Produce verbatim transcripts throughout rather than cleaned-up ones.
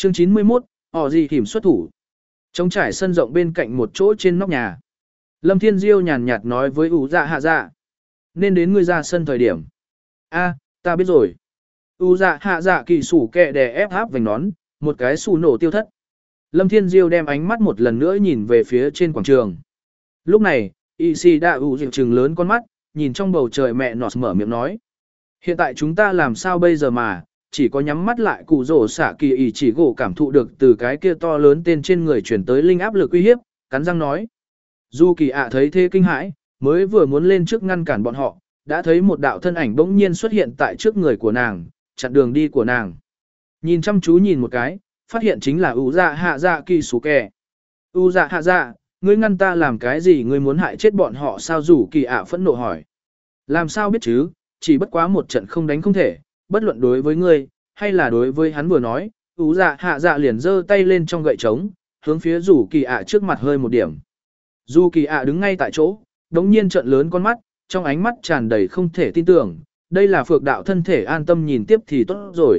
Chương chín mươi mốt, họ gì hiểm xuất thủ. Trong trải sân rộng bên cạnh một chỗ trên nóc nhà. Lâm Thiên Diêu nhàn nhạt nói với ủ dạ hạ dạ. Nên đến ngươi ra sân thời điểm. A, ta biết rồi. ủ dạ hạ dạ kỳ sủ kẹ đè ép áp vành nón, một cái xù nổ tiêu thất. Lâm Thiên Diêu đem ánh mắt một lần nữa nhìn về phía trên quảng trường. Lúc này, y si đã ủ dịu trừng lớn con mắt, nhìn trong bầu trời mẹ nọt mở miệng nói. Hiện tại chúng ta làm sao bây giờ mà, chỉ có nhắm mắt lại cụ rổ xả kỳ ỉ chỉ gỗ cảm thụ được từ cái kia to lớn tên trên người chuyển tới linh áp lực uy hiếp, cắn răng nói. Du kỳ ạ thấy thế kinh hãi, mới vừa muốn lên trước ngăn cản bọn họ, đã thấy một đạo thân ảnh bỗng nhiên xuất hiện tại trước người của nàng, chặn đường đi của nàng. Nhìn chăm chú nhìn một cái, phát hiện chính là ủ dạ hạ dạ kỳ sủ kẻ. U dạ hạ dạ, ngươi ngăn ta làm cái gì, ngươi muốn hại chết bọn họ sao? Rủ kỳ ạ phẫn nộ hỏi. Làm sao biết chứ, chỉ bất quá một trận không đánh không thể, bất luận đối với ngươi, hay là đối với hắn vừa nói, ủ dạ hạ dạ liền giơ tay lên trong gậy trống, hướng phía rủ kỳ ạ trước mặt hơi một điểm. Rủ kỳ ạ đứng ngay tại chỗ, đống nhiên trợn lớn con mắt, trong ánh mắt tràn đầy không thể tin tưởng, đây là phược đạo thân thể an tâm nhìn tiếp thì tốt rồi.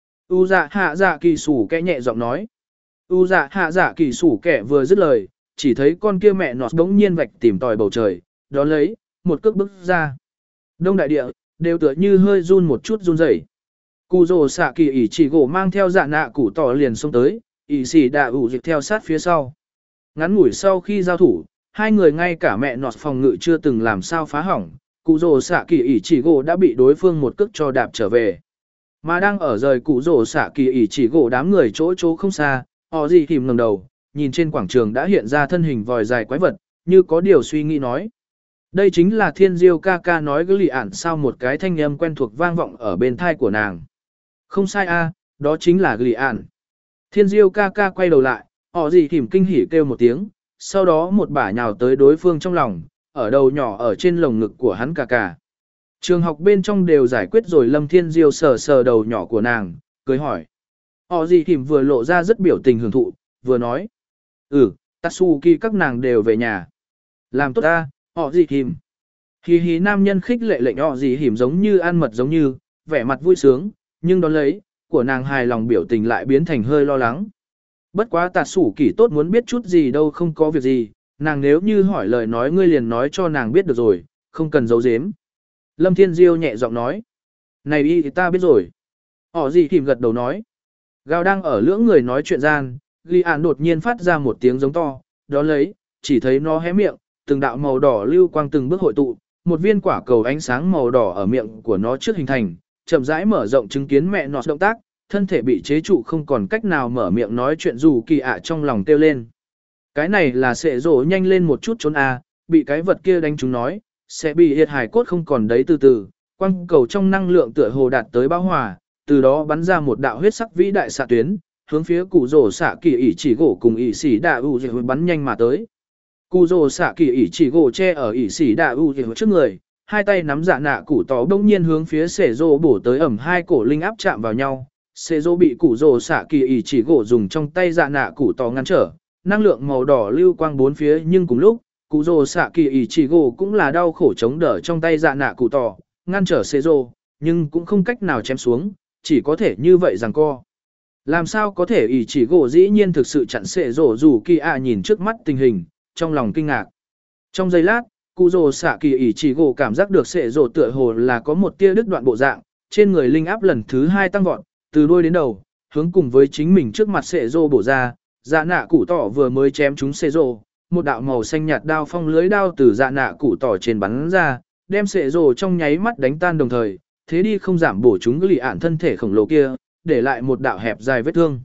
U dạ hạ dạ kỳ sủ kẻ nhẹ giọng nói. U dạ hạ dạ kỳ sủ kẻ vừa dứt lời, chỉ thấy con kia mẹ nọt đống nhiên vạch tìm tòi bầu trời, đó lấy, một cước bước ra. Đông đại địa, đều tựa như hơi run một chút run rẩy. Cù rồ xạ kỳ ỉ chỉ gỗ mang theo dạ nạ củ tỏ liền xông tới, ỉ xỉ đạ ủ dịch theo sát phía sau. Ngắn ngủi sau khi giao thủ, hai người ngay cả mẹ nọt phòng ngự chưa từng làm sao phá hỏng, cụ rồ xạ kỳ ỉ chỉ gỗ đã bị đối phương một cước cho đạp trở về. Mà đang ở rời cụ rồ xạ kỳ ỉ chỉ gỗ đám người chỗ chỗ không xa, họ gì kìm ngẩng đầu, nhìn trên quảng trường đã hiện ra thân hình vòi dài quái vật, như có điều suy nghĩ nói. Đây chính là Thiên Diêu ca ca nói gửi ản sao, một cái thanh âm quen thuộc vang vọng ở bên thai của nàng. Không sai a, đó chính là gửi ản. Thiên Diêu ca ca quay đầu lại, họ gì kìm kinh hỉ kêu một tiếng, sau đó một bả nhào tới đối phương trong lòng, ở đầu nhỏ ở trên lồng ngực của hắn cả cả. Trường học bên trong đều giải quyết rồi. Lâm Thiên Diêu sờ sờ đầu nhỏ của nàng, cười hỏi. Họ gì kìm vừa lộ ra rất biểu tình hưởng thụ, vừa nói. Ừ, Tatsuki các nàng đều về nhà. Làm tốt ta, họ gì kìm. Hì hì nam nhân khích lệ lệnh họ gì kìm giống như ăn mật giống như, vẻ mặt vui sướng, nhưng đón lấy, của nàng hài lòng biểu tình lại biến thành hơi lo lắng. Bất quá Tatsuki tốt muốn biết chút gì đâu, không có việc gì, nàng nếu như hỏi lời nói ngươi liền nói cho nàng biết được rồi, không cần giấu giếm. Lâm Thiên Diêu nhẹ giọng nói. Này y thì ta biết rồi. Họ gì kìm gật đầu nói. Gao đang ở lưỡng người nói chuyện gian, Ghi Ản đột nhiên phát ra một tiếng giống to, đó lấy, chỉ thấy nó hé miệng, từng đạo màu đỏ lưu quang từng bước hội tụ, một viên quả cầu ánh sáng màu đỏ ở miệng của nó trước hình thành, chậm rãi mở rộng chứng kiến mẹ nó động tác, thân thể bị chế trụ không còn cách nào mở miệng nói chuyện. Dù kỳ ạ trong lòng kêu lên. Cái này là sẽ rổ nhanh lên một chút trốn a, bị cái vật kia đánh chúng nói, sẽ bị hiệt hải cốt không còn đấy. Từ từ, quang cầu trong năng lượng tựa hồ đạt tới bão hòa, từ đó bắn ra một đạo huyết sắc vĩ đại xạ tuyến, hướng phía cụ rổ xạ kỳ ỉ chỉ gỗ cùng ỉ xỉ đạ u dịch bắn nhanh mà tới. Cụ rổ xạ kỳ ỉ chỉ gỗ che ở ỉ xỉ đạ u dịch trước người, hai tay nắm dạ nạ cụ tỏ đông nhiên hướng phía sệ rô bổ tới, ẩm hai cổ linh áp chạm vào nhau. Sệ rô bị cụ rổ xạ kỳ ỉ chỉ gỗ dùng trong tay dạ nạ cụ tỏ ngăn trở, năng lượng màu đỏ lưu quang bốn phía, nhưng cùng lúc cụ rồ xạ kỳ ỉ chỉ gỗ cũng là đau khổ chống đỡ trong tay dạ nạ cụ tỏ, ngăn trở xê rô, nhưng cũng không cách nào chém xuống, chỉ có thể như vậy rằng co. Làm sao có thể ỉ chỉ gỗ dĩ nhiên thực sự chặn xệ rổ? Dù kỳ ạ nhìn trước mắt tình hình, trong lòng kinh ngạc. Trong giây lát, cụ rồ xạ kỳ ỉ chỉ gỗ cảm giác được xệ rổ tựa hồ là có một tia đứt đoạn bộ dạng, trên người linh áp lần thứ hai tăng vọt, từ đuôi đến đầu, hướng cùng với chính mình trước mặt xệ rô bổ ra. Dạ nạ cụ tỏ vừa mới chém trúng xệ rô, một đạo màu xanh nhạt đao phong lưới đao từ dạ nạ cụ tỏ trên bắn ra, đem xệ rô trong nháy mắt đánh tan, đồng thời thế đi không giảm bổ chúng lì ản thân thể khổng lồ kia, để lại một đạo hẹp dài vết thương.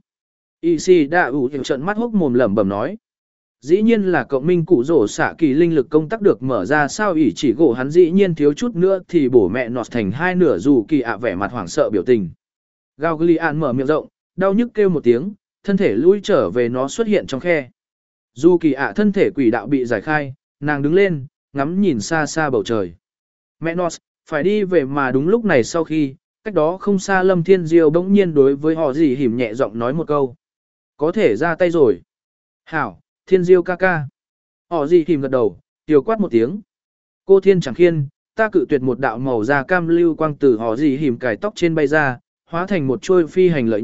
Y si đạ ủ trợn mắt hốc mồm lẩm bẩm nói. Dĩ nhiên là cộng minh cụ rổ xạ kỳ linh lực công tác được mở ra sao? ỉ chỉ gỗ hắn dĩ nhiên thiếu chút nữa thì bổ mẹ nọt thành hai nửa. Dù kỳ ạ vẻ mặt hoảng sợ biểu tình. Gao lì ản mở miệng rộng, đau nhức kêu một tiếng, thân thể lui trở về, nó xuất hiện trong khe. Dù kỳ ạ thân thể quỷ đạo bị giải khai, nàng đứng lên, ngắm nhìn xa xa bầu trời. Mẹ nó, phải đi về mà. Đúng lúc này sau khi, cách đó không xa Lâm Thiên Diêu bỗng nhiên đối với họ gì hỉm nhẹ giọng nói một câu. Có thể ra tay rồi. Hảo, Thiên Diêu ca ca. Họ gì hỉm gật đầu, tiều quát một tiếng. Cô Thiên chẳng khiên, ta cự tuyệt. Một đạo màu da cam lưu quang từ họ gì hỉm cài tóc trên bay ra, hóa thành một chuôi phi hành lợi nhận,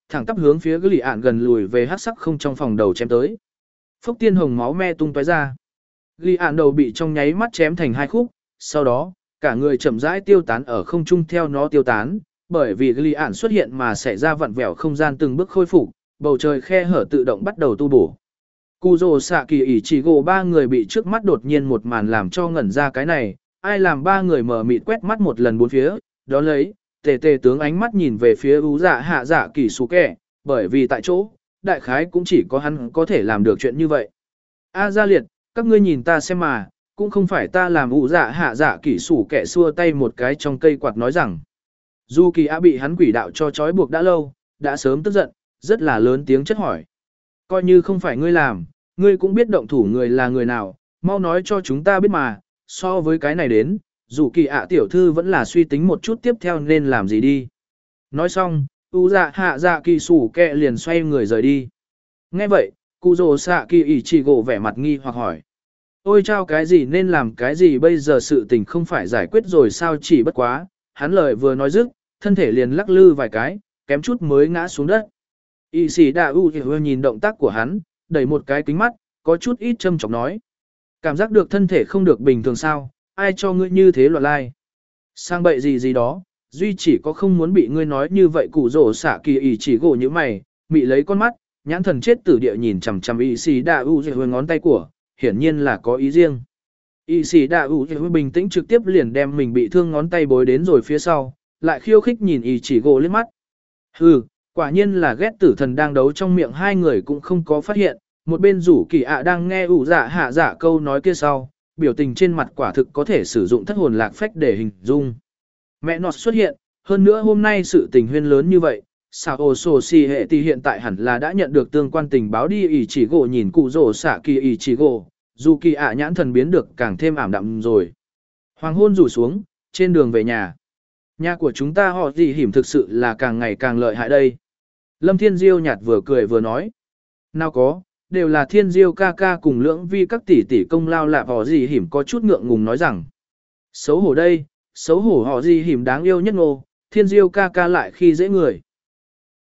thẳng tắp hướng phía Lý Ản gần lùi về hắc sắc không trong phòng đầu chém tới. Phốc tiên hồng máu me tung tóe ra. Lý Ản đầu bị trong nháy mắt chém thành hai khúc, sau đó, cả người chậm rãi tiêu tán ở không trung theo nó tiêu tán, bởi vì Lý Ản xuất hiện mà xảy ra vặn vẹo không gian từng bước khôi phục, bầu trời khe hở tự động bắt đầu tu bổ. Cù rồ xạ kỳ ỉ chỉ gồ ba người bị trước mắt đột nhiên một màn làm cho ngẩn ra cái này, ai làm ba người mở mịt quét mắt một lần bốn phía, đó lấy, tề tề tướng ánh mắt nhìn về phía ú dạ hạ dạ kỳ xù kẻ, bởi vì tại chỗ, đại khái cũng chỉ có hắn có thể làm được chuyện như vậy. A gia liệt, các ngươi nhìn ta xem mà, cũng không phải ta làm ú dạ hạ dạ kỳ xù kẻ xua tay một cái trong cây quạt nói rằng, dù kỳ a bị hắn quỷ đạo cho trói buộc đã lâu, đã sớm tức giận, rất là lớn tiếng chất hỏi. Coi như không phải ngươi làm, ngươi cũng biết động thủ người là người nào, mau nói cho chúng ta biết mà, so với cái này đến, dù kỳ ạ tiểu thư vẫn là suy tính một chút tiếp theo nên làm gì đi. Nói xong, u dạ hạ dạ kỳ sủ kẹ liền xoay người rời đi. Nghe vậy, cụ rồ xạ kỳ ỉ chỉ gỗ vẻ mặt nghi hoặc hỏi. Ôi chao cái gì nên làm cái gì bây giờ sự tình không phải giải quyết rồi sao chỉ bất quá, hắn lời vừa nói dứt, thân thể liền lắc lư vài cái, kém chút mới ngã xuống đất. Y sĩ đà u nhìn động tác của hắn, đẩy một cái kính mắt, có chút ít châm chọc nói. Cảm giác được thân thể không được bình thường sao, ai cho ngươi như thế loạn lai. Sang bậy gì gì đó, duy chỉ có không muốn bị ngươi nói như vậy củ rổ xả kỳ ỉ chỉ gỗ như mày, mị lấy con mắt, nhãn thần chết tử địa nhìn chằm chằm y sĩ đà u ngón tay của, hiển nhiên là có ý riêng. Y sĩ đà u bình tĩnh trực tiếp liền đem mình bị thương ngón tay bối đến rồi phía sau, lại khiêu khích nhìn y chỉ gỗ liếc mắt. Hừ, quả nhiên là ghét tử thần đang đấu trong miệng hai người cũng không có phát hiện, một bên rủ kỳ ạ đang nghe ủ dạ hạ dạ câu nói kia sau, biểu tình trên mặt quả thực có thể sử dụng thất hồn lạc phách để hình dung. Mẹ nọt xuất hiện, hơn nữa hôm nay sự tình huyên lớn như vậy, sao ô sổ xì hệ thì hiện tại hẳn là đã nhận được tương quan tình báo đi ỉ chỉ gỗ nhìn cụ rổ xạ kỳ ỉ chỉ gỗ, dù kỳ ạ nhãn thần biến được càng thêm ảm đạm rồi. Hoàng hôn rủ xuống, trên đường về nhà. Nhà của chúng ta họ gì hiểm thực sự là càng ngày càng lợi hại đây. Lâm Thiên Diêu nhạt vừa cười vừa nói. Nào có, đều là Thiên Diêu ca ca cùng lưỡng vi các tỷ tỷ công lao lạ họ gì hiểm có chút ngượng ngùng nói rằng. Xấu hổ đây, xấu hổ họ gì hiểm đáng yêu nhất ngô, Thiên Diêu ca ca lại khi dễ người.